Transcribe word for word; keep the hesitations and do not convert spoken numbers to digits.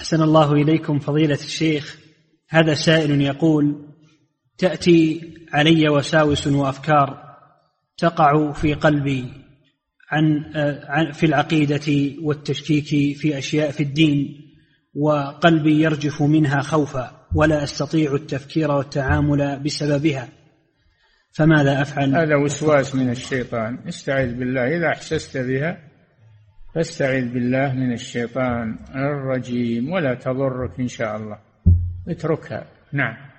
أحسن الله إليكم فضيلة الشيخ. هذا سائل يقول: تأتي علي وساوس وأفكار تقع في قلبي عن في العقيدة والتشكيك في أشياء في الدين، وقلبي يرجف منها خوفا، ولا أستطيع التفكير والتعامل بسببها، فماذا أفعل؟ هذا وسواس من الشيطان، استعذ بالله. إذا أحسست بها فاستعذ بالله من الشيطان الرجيم، ولا تضرك إن شاء الله، اتركها. نعم.